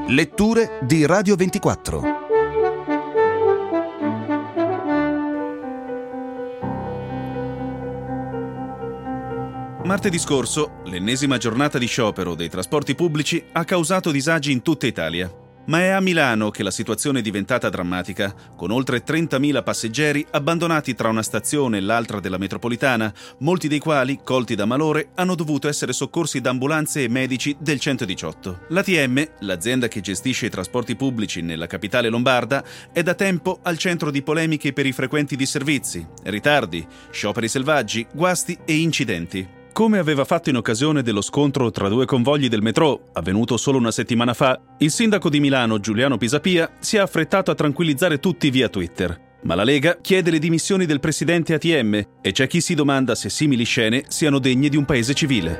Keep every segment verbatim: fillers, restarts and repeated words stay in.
Letture di Radio ventiquattro. Martedì scorso, l'ennesima giornata di sciopero dei trasporti pubblici ha causato disagi in tutta Italia. Ma è a Milano che la situazione è diventata drammatica, con oltre trentamila passeggeri abbandonati tra una stazione e l'altra della metropolitana, molti dei quali, colti da malore, hanno dovuto essere soccorsi da ambulanze e medici del centodiciotto. L'A T M, l'azienda che gestisce i trasporti pubblici nella capitale lombarda, è da tempo al centro di polemiche per i frequenti disservizi, ritardi, scioperi selvaggi, guasti e incidenti. Come aveva fatto in occasione dello scontro tra due convogli del metro, avvenuto solo una settimana fa, il sindaco di Milano, Giuliano Pisapia, si è affrettato a tranquillizzare tutti via Twitter. Ma la Lega chiede le dimissioni del presidente A T M e c'è chi si domanda se simili scene siano degne di un paese civile.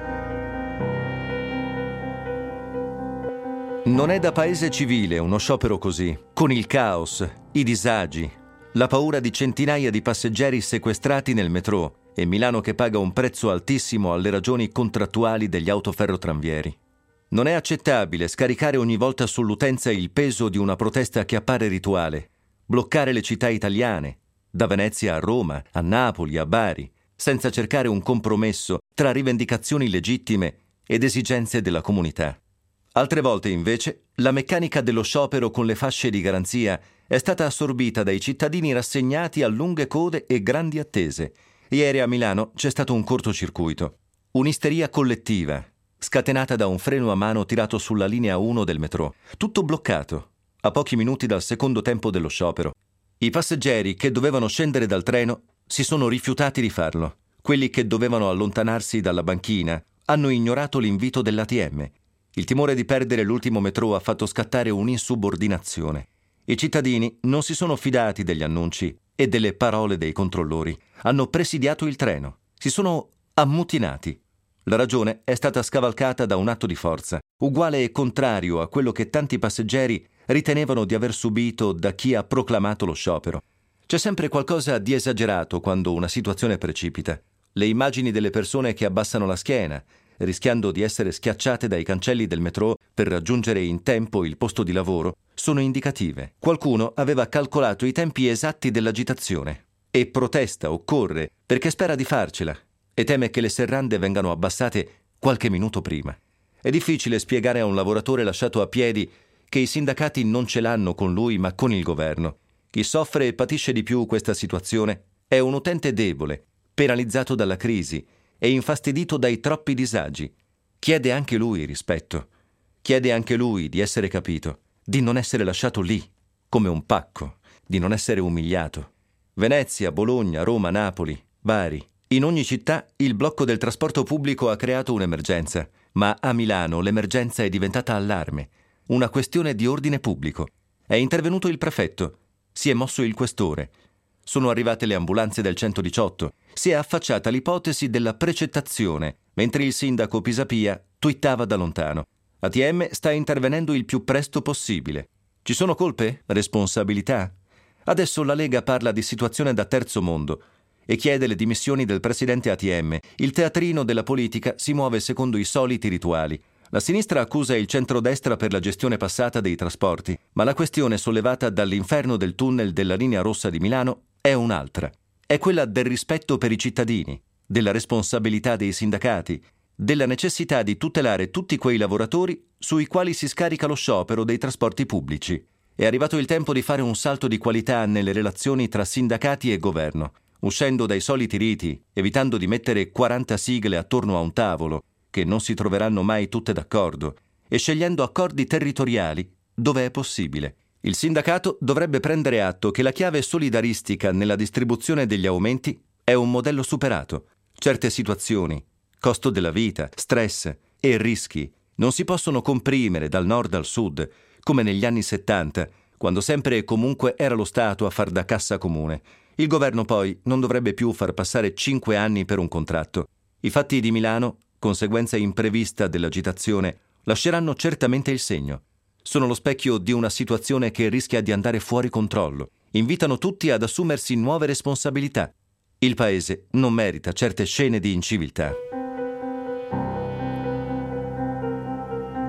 Non è da paese civile uno sciopero così, con il caos, i disagi, la paura di centinaia di passeggeri sequestrati nel metro e Milano che paga un prezzo altissimo alle ragioni contrattuali degli autoferrotranvieri. Non è accettabile scaricare ogni volta sull'utenza il peso di una protesta che appare rituale, bloccare le città italiane, da Venezia a Roma, a Napoli, a Bari, senza cercare un compromesso tra rivendicazioni legittime ed esigenze della comunità. Altre volte, invece, la meccanica dello sciopero con le fasce di garanzia è stata assorbita dai cittadini rassegnati a lunghe code e grandi attese. Ieri a Milano c'è stato un cortocircuito, un'isteria collettiva, scatenata da un freno a mano tirato sulla linea uno del metro, tutto bloccato, a pochi minuti dal secondo tempo dello sciopero. I passeggeri che dovevano scendere dal treno si sono rifiutati di farlo. Quelli che dovevano allontanarsi dalla banchina hanno ignorato l'invito dell'A T M. Il timore di perdere l'ultimo metro ha fatto scattare un'insubordinazione. I cittadini non si sono fidati degli annunci e delle parole dei controllori. Hanno presidiato il treno. Si sono ammutinati. La ragione è stata scavalcata da un atto di forza, uguale e contrario a quello che tanti passeggeri ritenevano di aver subito da chi ha proclamato lo sciopero. C'è sempre qualcosa di esagerato quando una situazione precipita. Le immagini delle persone che abbassano la schiena, rischiando di essere schiacciate dai cancelli del metro per raggiungere in tempo il posto di lavoro, sono indicative. Qualcuno aveva calcolato i tempi esatti dell'agitazione e protesta o corre perché spera di farcela e teme che le serrande vengano abbassate qualche minuto prima. È difficile spiegare a un lavoratore lasciato a piedi che i sindacati non ce l'hanno con lui ma con il governo. Chi soffre e patisce di più questa situazione è un utente debole, penalizzato dalla crisi e infastidito dai troppi disagi. Chiede anche lui rispetto. Chiede anche lui di essere capito, di non essere lasciato lì, come un pacco, di non essere umiliato. Venezia, Bologna, Roma, Napoli, Bari. In ogni città il blocco del trasporto pubblico ha creato un'emergenza, ma a Milano l'emergenza è diventata allarme, una questione di ordine pubblico. È intervenuto il prefetto, si è mosso il questore. Sono arrivate le ambulanze del centodiciotto. Si è affacciata l'ipotesi della precettazione, mentre il sindaco Pisapia twittava da lontano. A T M sta intervenendo il più presto possibile. Ci sono colpe? Responsabilità? Adesso la Lega parla di situazione da terzo mondo e chiede le dimissioni del presidente A T M. Il teatrino della politica si muove secondo i soliti rituali. La sinistra accusa il centrodestra per la gestione passata dei trasporti, ma la questione sollevata dall'inferno del tunnel della linea rossa di Milano è un'altra. È quella del rispetto per i cittadini, della responsabilità dei sindacati, della necessità di tutelare tutti quei lavoratori sui quali si scarica lo sciopero dei trasporti pubblici. È arrivato il tempo di fare un salto di qualità nelle relazioni tra sindacati e governo, uscendo dai soliti riti, evitando di mettere quaranta sigle attorno a un tavolo, che non si troveranno mai tutte d'accordo, e scegliendo accordi territoriali dove è possibile. Il sindacato dovrebbe prendere atto che la chiave solidaristica nella distribuzione degli aumenti è un modello superato. Certe situazioni, costo della vita, stress e rischi non si possono comprimere dal nord al sud, come negli anni settanta, quando sempre e comunque era lo Stato a far da cassa comune. Il governo poi non dovrebbe più far passare cinque anni per un contratto. I fatti di Milano, conseguenza imprevista dell'agitazione, lasceranno certamente il segno. Sono lo specchio di una situazione che rischia di andare fuori controllo. Invitano tutti ad assumersi nuove responsabilità. Il paese non merita certe scene di inciviltà.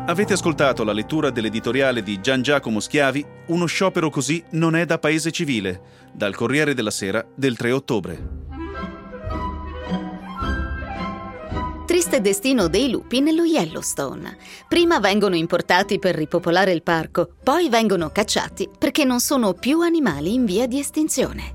Avete ascoltato la lettura dell'editoriale di Gian Giacomo Schiavi, Uno sciopero così non è da paese civile, dal Corriere della Sera del tre ottobre. Triste destino dei lupi nello Yellowstone. Prima vengono importati per ripopolare il parco, poi vengono cacciati perché non sono più animali in via di estinzione.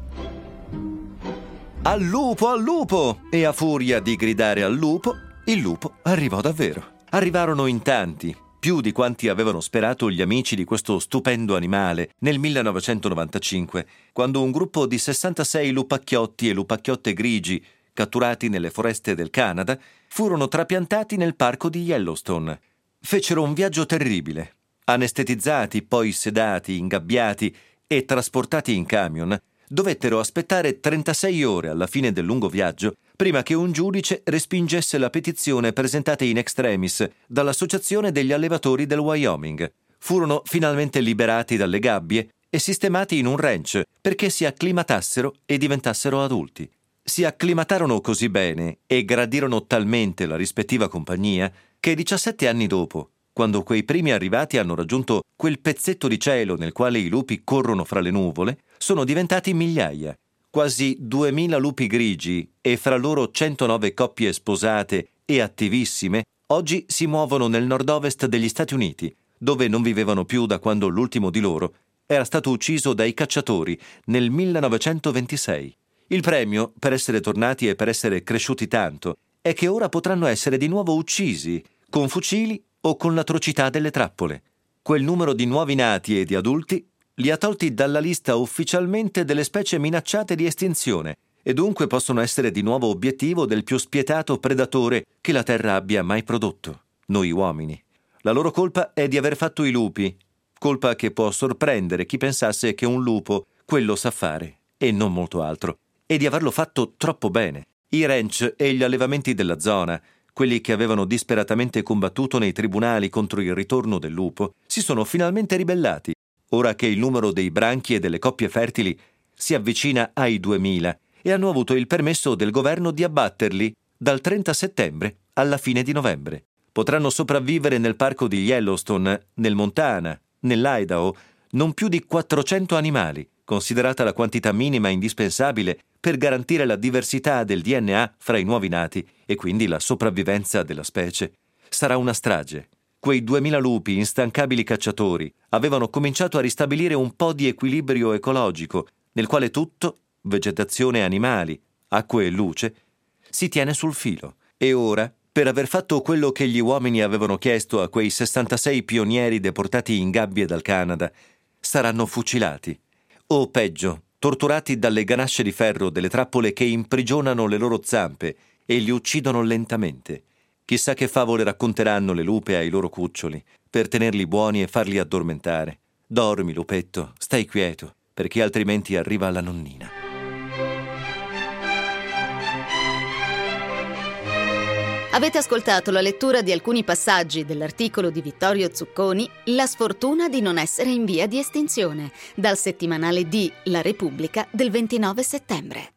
Al lupo, al lupo! E a furia di gridare al lupo, il lupo arrivò davvero. Arrivarono in tanti, più di quanti avevano sperato gli amici di questo stupendo animale nel millenovecentonovantacinque, quando un gruppo di sessantasei lupacchiotti e lupacchiotte grigi, catturati nelle foreste del Canada, furono trapiantati nel parco di Yellowstone. Fecero un viaggio terribile. Anestetizzati, poi sedati, ingabbiati e trasportati in camion, dovettero aspettare trentasei ore alla fine del lungo viaggio prima che un giudice respingesse la petizione presentata in extremis dall'Associazione degli allevatori del Wyoming. Furono finalmente liberati dalle gabbie e sistemati in un ranch perché si acclimatassero e diventassero adulti. Si acclimatarono così bene e gradirono talmente la rispettiva compagnia che diciassette anni dopo, quando quei primi arrivati hanno raggiunto quel pezzetto di cielo nel quale i lupi corrono fra le nuvole, sono diventati migliaia. Quasi duemila lupi grigi e fra loro centonove coppie sposate e attivissime oggi si muovono nel nord-ovest degli Stati Uniti, dove non vivevano più da quando l'ultimo di loro era stato ucciso dai cacciatori nel millenovecentoventisei. Il premio, per essere tornati e per essere cresciuti tanto, è che ora potranno essere di nuovo uccisi, con fucili o con l'atrocità delle trappole. Quel numero di nuovi nati e di adulti li ha tolti dalla lista ufficialmente delle specie minacciate di estinzione e dunque possono essere di nuovo obiettivo del più spietato predatore che la Terra abbia mai prodotto, noi uomini. La loro colpa è di aver fatto i lupi, colpa che può sorprendere chi pensasse che un lupo quello sa fare e non molto altro, e di averlo fatto troppo bene. I ranch e gli allevamenti della zona, quelli che avevano disperatamente combattuto nei tribunali contro il ritorno del lupo, si sono finalmente ribellati, ora che il numero dei branchi e delle coppie fertili si avvicina ai duemila e hanno avuto il permesso del governo di abbatterli dal trenta settembre alla fine di novembre. Potranno sopravvivere nel parco di Yellowstone, nel Montana, nell'Idaho, non più di quattrocento animali, considerata la quantità minima indispensabile per garantire la diversità del D N A fra i nuovi nati e quindi la sopravvivenza della specie. Sarà una strage. Quei duemila lupi, instancabili cacciatori, avevano cominciato a ristabilire un po' di equilibrio ecologico, nel quale tutto, vegetazione, animali, acqua e luce, si tiene sul filo. E ora, per aver fatto quello che gli uomini avevano chiesto a quei sessantasei pionieri deportati in gabbie dal Canada, saranno fucilati. O peggio, torturati dalle ganasce di ferro delle trappole che imprigionano le loro zampe e li uccidono lentamente. Chissà che favole racconteranno le lupe ai loro cuccioli, per tenerli buoni e farli addormentare. Dormi, lupetto, stai quieto, perché altrimenti arriva la nonnina. Avete ascoltato la lettura di alcuni passaggi dell'articolo di Vittorio Zucconi La sfortuna di non essere in via di estinzione, dal settimanale D La Repubblica del ventinove settembre.